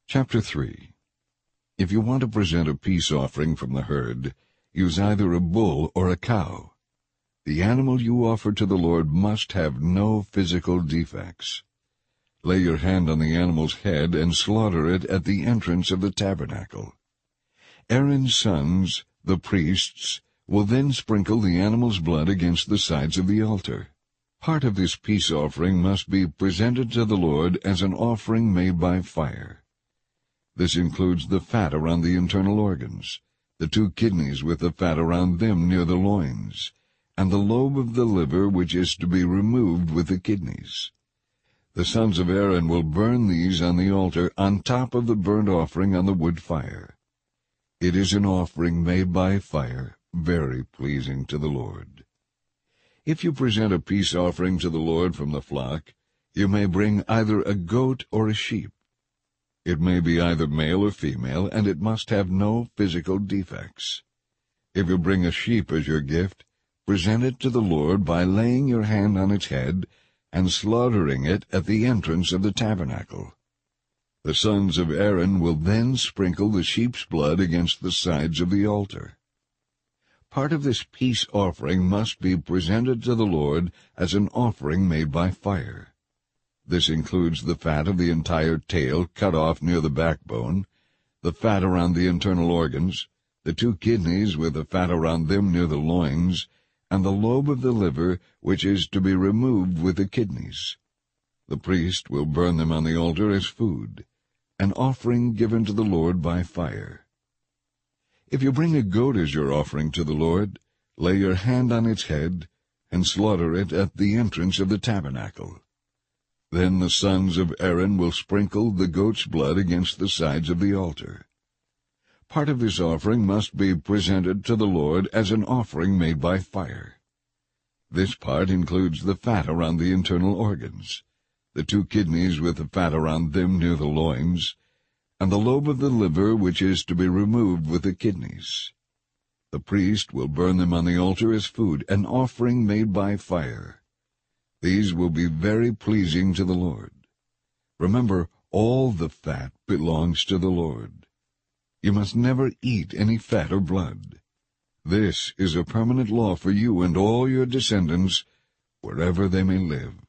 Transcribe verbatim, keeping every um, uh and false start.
Chapter three. If you want to present a peace offering from the herd, use either a bull or a cow. The animal you offer to the Lord must have no physical defects. Lay your hand on the animal's head and slaughter it at the entrance of the tabernacle. Aaron's sons, the priests, will then sprinkle the animal's blood against the sides of the altar. Part of this peace offering must be presented to the Lord as an offering made by fire. This includes the fat around the internal organs, the two kidneys with the fat around them near the loins, and the lobe of the liver which is to be removed with the kidneys. The sons of Aaron will burn these on the altar on top of the burnt offering on the wood fire. It is an offering made by fire, very pleasing to the Lord. If you present a peace offering to the Lord from the flock, you may bring either a goat or a sheep. It may be either male or female, and it must have no physical defects. If you bring a sheep as your gift, present it to the Lord by laying your hand on its head and slaughtering it at the entrance of the tabernacle. The sons of Aaron will then sprinkle the sheep's blood against the sides of the altar. Part of this peace offering must be presented to the Lord as an offering made by fire. This includes the fat of the entire tail cut off near the backbone, the fat around the internal organs, the two kidneys with the fat around them near the loins, and the lobe of the liver which is to be removed with the kidneys. The priest will burn them on the altar as food, an offering given to the Lord by fire. If you bring a goat as your offering to the Lord, lay your hand on its head and slaughter it at the entrance of the tabernacle. Then the sons of Aaron will sprinkle the goat's blood against the sides of the altar. Part of this offering must be presented to the Lord as an offering made by fire. This part includes the fat around the internal organs, the two kidneys with the fat around them near the loins, and the lobe of the liver which is to be removed with the kidneys. The priest will burn them on the altar as food, an offering made by fire. These will be very pleasing to the Lord. Remember, all the fat belongs to the Lord. You must never eat any fat or blood. This is a permanent law for you and all your descendants, wherever they may live.